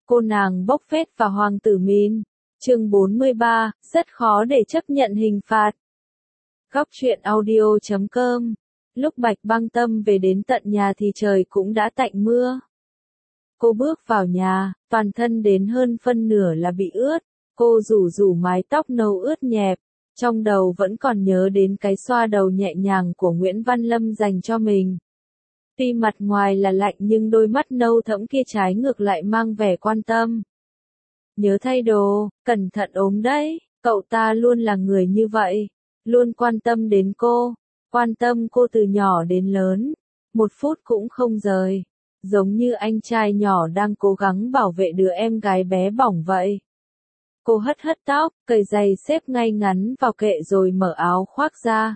Cô nàng bốc phét và hoàng tử Min. Chương 43, rất khó để chấp nhận hình phạt. Góc truyện audio.com. Lúc Bạch Băng Tâm về đến tận nhà thì trời cũng đã tạnh mưa. Cô bước vào nhà, toàn thân đến hơn phân nửa là bị ướt. Cô rủ mái tóc nâu ướt nhẹp, trong đầu vẫn còn nhớ đến cái xoa đầu nhẹ nhàng của Nguyễn Văn Lâm dành cho mình. Tuy mặt ngoài là lạnh nhưng đôi mắt nâu thẫm kia trái ngược lại mang vẻ quan tâm. Nhớ thay đồ, cẩn thận ốm đấy, cậu ta luôn là người như vậy, luôn quan tâm đến cô, quan tâm cô từ nhỏ đến lớn, một phút cũng không rời, giống như anh trai nhỏ đang cố gắng bảo vệ đứa em gái bé bỏng vậy. Cô hất tóc, cởi giày xếp ngay ngắn vào kệ rồi mở áo khoác ra.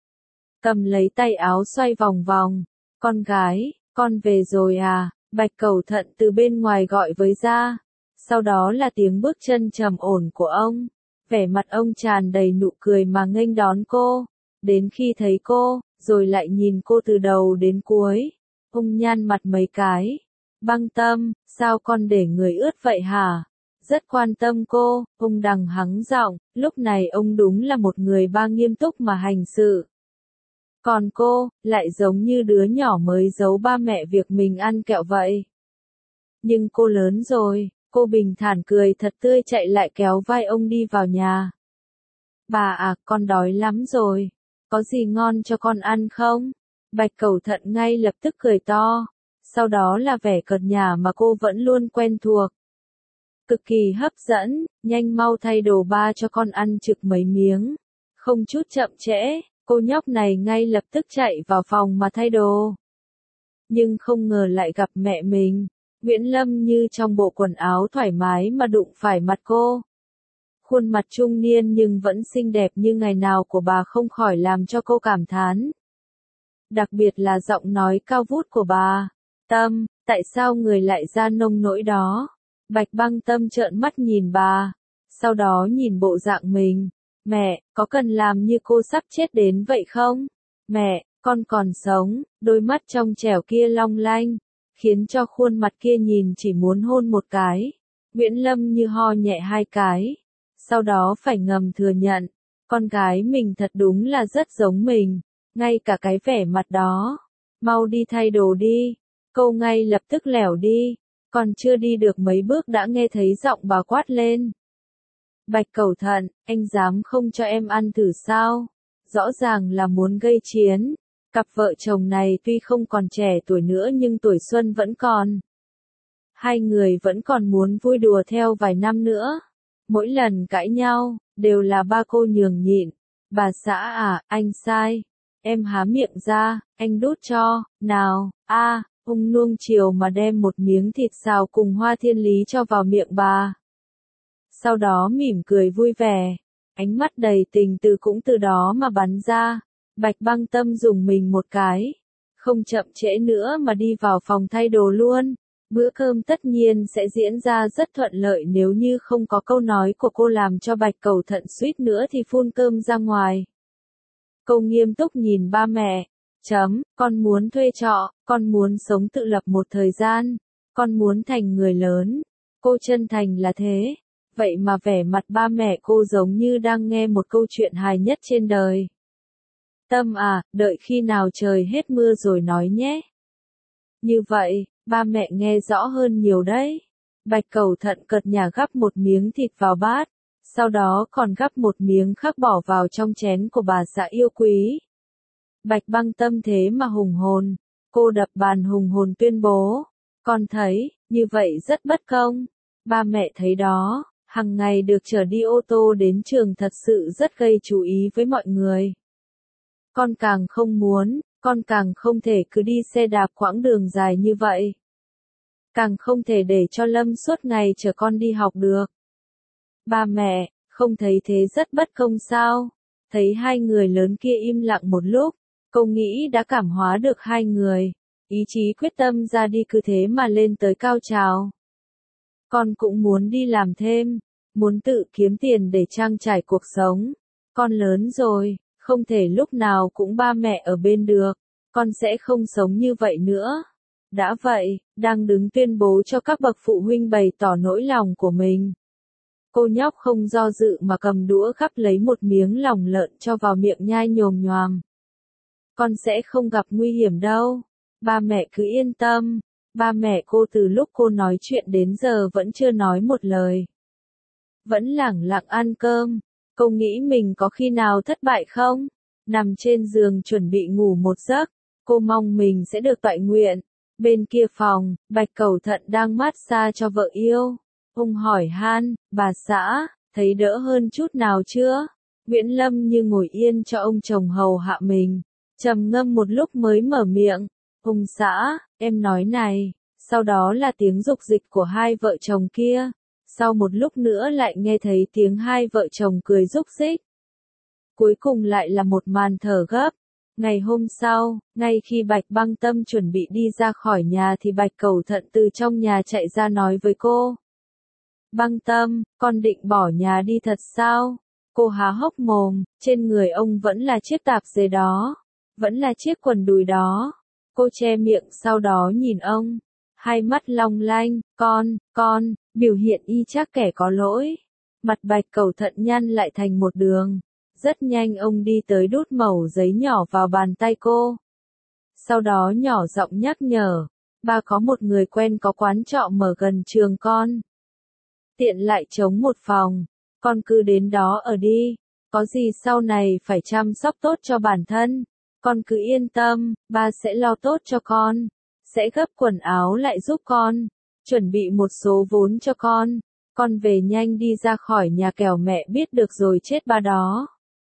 Cầm lấy tay áo xoay vòng vòng. Con gái, con về rồi à? Bạch Cẩu Thận từ bên ngoài gọi với ra. Sau đó là tiếng bước chân trầm ổn của ông. Vẻ mặt ông tràn đầy nụ cười mà nghênh đón cô. Đến khi thấy cô, rồi lại nhìn cô từ đầu đến cuối. Ông nhăn mặt mấy cái. Băng Tâm, sao con để người ướt vậy hả? Rất quan tâm cô, ông đằng hắng giọng, lúc này ông đúng là một người ba nghiêm túc mà hành sự. Còn cô, lại giống như đứa nhỏ mới giấu ba mẹ việc mình ăn kẹo vậy. Nhưng cô lớn rồi, cô bình thản cười thật tươi chạy lại kéo vai ông đi vào nhà. Bà à, con đói lắm rồi, có gì ngon cho con ăn không? Bạch Cẩu Thận ngay lập tức cười to, sau đó là vẻ cợt nhả mà cô vẫn luôn quen thuộc. Cực kỳ hấp dẫn, nhanh mau thay đồ ba cho con ăn trực mấy miếng. Không chút chậm trễ, cô nhóc này ngay lập tức chạy vào phòng mà thay đồ. Nhưng không ngờ lại gặp mẹ mình, Nguyễn Lâm như trong bộ quần áo thoải mái mà đụng phải mặt cô. Khuôn mặt trung niên nhưng vẫn xinh đẹp như ngày nào của bà không khỏi làm cho cô cảm thán. Đặc biệt là giọng nói cao vút của bà. Tâm, tại sao người lại ra nông nỗi đó? Bạch Băng Tâm trợn mắt nhìn bà, sau đó nhìn bộ dạng mình. Mẹ, có cần làm như cô sắp chết đến vậy không? Mẹ, con còn sống, đôi mắt trong trẻo kia long lanh, khiến cho khuôn mặt kia nhìn chỉ muốn hôn một cái. Nguyễn Lâm như ho nhẹ hai cái, sau đó phải ngầm thừa nhận, con gái mình thật đúng là rất giống mình, ngay cả cái vẻ mặt đó. Mau đi thay đồ đi, cô ngay lập tức lẻo đi. Còn chưa đi được mấy bước đã nghe thấy giọng bà quát lên. Bạch Cẩu Thận, anh dám không cho em ăn thử sao? Rõ ràng là muốn gây chiến. Cặp vợ chồng này tuy không còn trẻ tuổi nữa nhưng tuổi xuân vẫn còn. Hai người vẫn còn muốn vui đùa theo vài năm nữa. Mỗi lần cãi nhau, đều là ba cô nhường nhịn. Bà xã à, anh sai. Em há miệng ra, anh đút cho, nào, ông nuông chiều mà đem một miếng thịt xào cùng hoa thiên lý cho vào miệng bà. Sau đó mỉm cười vui vẻ, ánh mắt đầy tình từ cũng từ đó mà bắn ra. Bạch Băng Tâm dùng mình một cái, không chậm trễ nữa mà đi vào phòng thay đồ luôn. Bữa cơm tất nhiên sẽ diễn ra rất thuận lợi nếu như không có câu nói của cô làm cho Bạch Cẩu Thận suýt nữa thì phun cơm ra ngoài. Cô nghiêm túc nhìn ba mẹ. Con muốn thuê trọ, con muốn sống tự lập một thời gian, con muốn thành người lớn. Cô chân thành là thế. Vậy mà vẻ mặt ba mẹ cô giống như đang nghe một câu chuyện hài nhất trên đời. Tâm à, đợi khi nào trời hết mưa rồi nói nhé. Như vậy, ba mẹ nghe rõ hơn nhiều đấy. Bạch Cẩu Thận cợt nhả gắp một miếng thịt vào bát, sau đó còn gắp một miếng khác bỏ vào trong chén của bà xã yêu quý. Bạch Băng Tâm thế mà hùng hồn, cô đập bàn hùng hồn tuyên bố, con thấy, như vậy rất bất công. Ba mẹ thấy đó, hằng ngày được chở đi ô tô đến trường thật sự rất gây chú ý với mọi người. Con càng không muốn, con càng không thể cứ đi xe đạp quãng đường dài như vậy. Càng không thể để cho Lâm suốt ngày chở con đi học được. Ba mẹ, không thấy thế rất bất công sao? Thấy hai người lớn kia im lặng một lúc, cô nghĩ đã cảm hóa được hai người, ý chí quyết tâm ra đi cứ thế mà lên tới cao trào. Con cũng muốn đi làm thêm, muốn tự kiếm tiền để trang trải cuộc sống. Con lớn rồi, không thể lúc nào cũng ba mẹ ở bên được, con sẽ không sống như vậy nữa. Đã vậy, đang đứng tuyên bố cho các bậc phụ huynh bày tỏ nỗi lòng của mình. Cô nhóc không do dự mà cầm đũa gắp lấy một miếng lòng lợn cho vào miệng nhai nhồm nhoàm. Con sẽ không gặp nguy hiểm đâu. Ba mẹ cứ yên tâm. Ba mẹ cô từ lúc cô nói chuyện đến giờ vẫn chưa nói một lời. Vẫn lẳng lặng ăn cơm. Cô nghĩ mình có khi nào thất bại không? Nằm trên giường chuẩn bị ngủ một giấc. Cô mong mình sẽ được toại nguyện. Bên kia phòng, Bạch Cẩu Thận đang massage cho vợ yêu. Ông hỏi han, bà xã, thấy đỡ hơn chút nào chưa? Nguyễn Lâm như ngồi yên cho ông chồng hầu hạ mình. Trầm ngâm một lúc mới mở miệng. Ông xã, em nói này. Sau đó là tiếng rục dịch của hai vợ chồng kia. Sau một lúc nữa lại nghe thấy tiếng hai vợ chồng cười rúc rích. Cuối cùng lại là một màn thở gấp. Ngày hôm sau, ngay khi Bạch Băng Tâm chuẩn bị đi ra khỏi nhà thì Bạch Cẩu Thận từ trong nhà chạy ra nói với cô. Băng Tâm, con định bỏ nhà đi thật sao? Cô há hốc mồm, trên người ông vẫn là chiếc tạp dề đó, vẫn là chiếc quần đùi đó. Cô che miệng sau đó nhìn ông, hai mắt long lanh, con, biểu hiện y chang kẻ có lỗi. Mặt Bạch Cẩu Thận nhăn lại thành một đường. Rất nhanh ông đi tới đút mẩu giấy nhỏ vào bàn tay cô. Sau đó nhỏ giọng nhắc nhở, ba có một người quen có quán trọ mở gần trường con. Tiện lại trống một phòng, con cứ đến đó ở đi, có gì sau này phải chăm sóc tốt cho bản thân. Con cứ yên tâm, ba sẽ lo tốt cho con, sẽ gấp quần áo lại giúp con, chuẩn bị một số vốn cho con về nhanh đi ra khỏi nhà kẻo mẹ biết được rồi chết ba đó.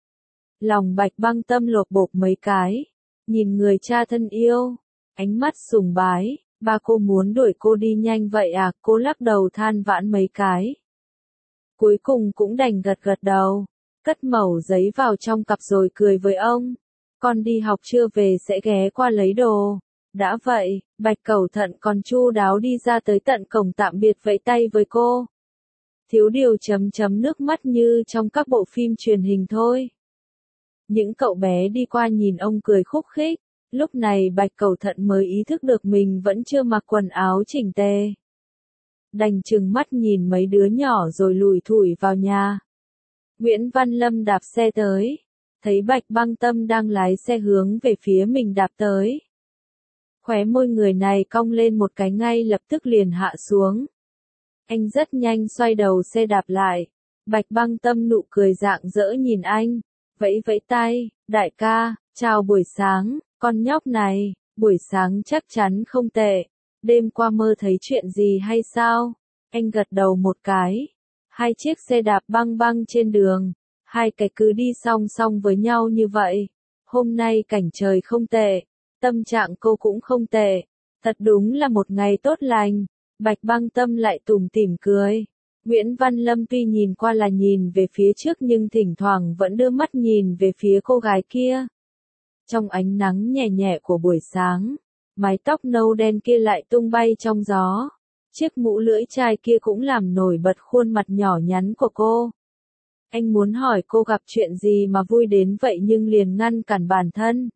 Lòng Bạch Băng Tâm lột bột mấy cái, nhìn người cha thân yêu, ánh mắt sùng bái, ba cô muốn đuổi cô đi nhanh vậy à? Cô lắc đầu than vãn mấy cái. Cuối cùng cũng đành gật gật đầu, cất mẩu giấy vào trong cặp rồi cười với ông. Con đi học chưa về sẽ ghé qua lấy đồ. Đã vậy, Bạch Cẩu Thận còn chu đáo đi ra tới tận cổng tạm biệt vẫy tay với cô. Thiếu điều nước mắt như trong các bộ phim truyền hình thôi. Những cậu bé đi qua nhìn ông cười khúc khích, lúc này Bạch Cẩu Thận mới ý thức được mình vẫn chưa mặc quần áo chỉnh tề. Đành trừng mắt nhìn mấy đứa nhỏ rồi lủi thủi vào nhà. Nguyễn Văn Lâm đạp xe tới, thấy Bạch Băng Tâm đang lái xe hướng về phía mình đạp tới. Khóe môi người này cong lên một cái ngay lập tức liền hạ xuống. Anh rất nhanh xoay đầu xe đạp lại. Bạch Băng Tâm nụ cười rạng rỡ nhìn anh. Vẫy vẫy tay, đại ca, chào buổi sáng, con nhóc này, buổi sáng chắc chắn không tệ. Đêm qua mơ thấy chuyện gì hay sao? Anh gật đầu một cái. Hai chiếc xe đạp băng băng trên đường, hai cái cứ đi song song với nhau như vậy. Hôm nay cảnh trời không tệ, tâm trạng cô cũng không tệ. Thật đúng là một ngày tốt lành. Bạch Băng Tâm lại tủm tỉm cười. Nguyễn Văn Lâm tuy nhìn qua là nhìn về phía trước nhưng thỉnh thoảng vẫn đưa mắt nhìn về phía cô gái kia. Trong ánh nắng nhẹ nhẹ của buổi sáng, mái tóc nâu đen kia lại tung bay trong gió. Chiếc mũ lưỡi chai kia cũng làm nổi bật khuôn mặt nhỏ nhắn của cô. Anh muốn hỏi cô gặp chuyện gì mà vui đến vậy nhưng liền ngăn cản bản thân.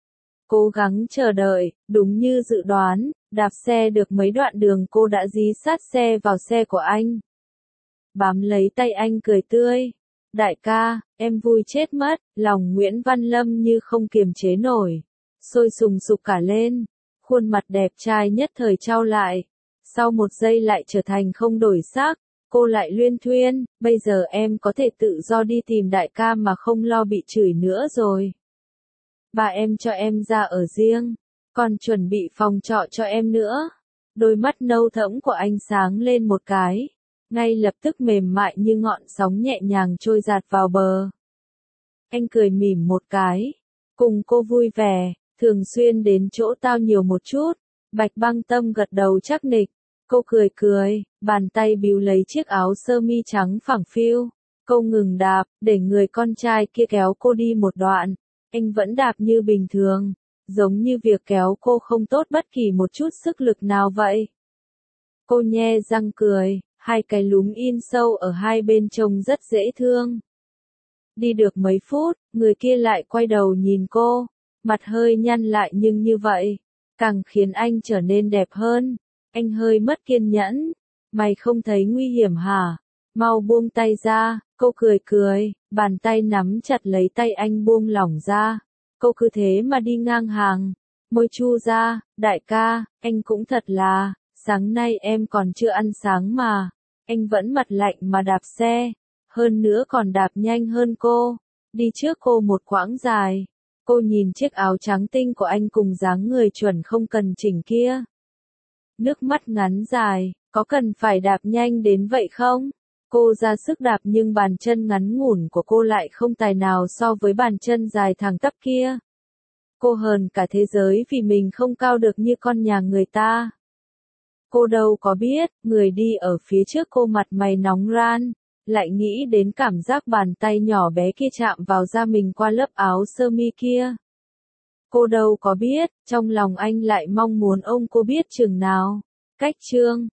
Cố gắng chờ đợi, đúng như dự đoán, đạp xe được mấy đoạn đường cô đã dí sát xe vào xe của anh. Bám lấy tay anh cười tươi. Đại ca, em vui chết mất, lòng Nguyễn Văn Lâm như không kiềm chế nổi. Sôi sùng sục cả lên, khuôn mặt đẹp trai nhất thời trao lại. Sau một giây lại trở thành không đổi sắc, cô lại luyên thuyên, bây giờ em có thể tự do đi tìm đại ca mà không lo bị chửi nữa rồi. Bà em cho em ra ở riêng, còn chuẩn bị phòng trọ cho em nữa. Đôi mắt nâu thẫm của anh sáng lên một cái. Ngay lập tức mềm mại như ngọn sóng nhẹ nhàng trôi dạt vào bờ. Anh cười mỉm một cái. Cùng cô vui vẻ, thường xuyên đến chỗ tao nhiều một chút. Bạch Băng Tâm gật đầu chắc nịch. Cô cười cười, bàn tay bíu lấy chiếc áo sơ mi trắng phẳng phiu. Cô ngừng đạp, để người con trai kia kéo cô đi một đoạn. Anh vẫn đạp như bình thường, giống như việc kéo cô không tốt bất kỳ một chút sức lực nào vậy. Cô nhe răng cười. Hai cái lúm in sâu ở hai bên trông rất dễ thương. Đi được mấy phút, người kia lại quay đầu nhìn cô, mặt hơi nhăn lại nhưng như vậy, càng khiến anh trở nên đẹp hơn. Anh hơi mất kiên nhẫn. Mày không thấy nguy hiểm hả? Mau buông tay ra, cô cười cười, bàn tay nắm chặt lấy tay anh buông lỏng ra. Cô cứ thế mà đi ngang hàng. Môi chu ra, đại ca, anh cũng thật là, sáng nay em còn chưa ăn sáng mà. Anh vẫn mặt lạnh mà đạp xe, hơn nữa còn đạp nhanh hơn cô. Đi trước cô một quãng dài. Cô nhìn chiếc áo trắng tinh của anh cùng dáng người chuẩn không cần chỉnh kia. Nước mắt ngắn dài, có cần phải đạp nhanh đến vậy không? Cô ra sức đạp nhưng bàn chân ngắn ngủn của cô lại không tài nào so với bàn chân dài thẳng tắp kia. Cô hờn cả thế giới vì mình không cao được như con nhà người ta. Cô đâu có biết, người đi ở phía trước cô mặt mày nóng ran, lại nghĩ đến cảm giác bàn tay nhỏ bé kia chạm vào da mình qua lớp áo sơ mi kia. Cô đâu có biết, trong lòng anh lại mong muốn ông cô biết chừng nào. Cách chương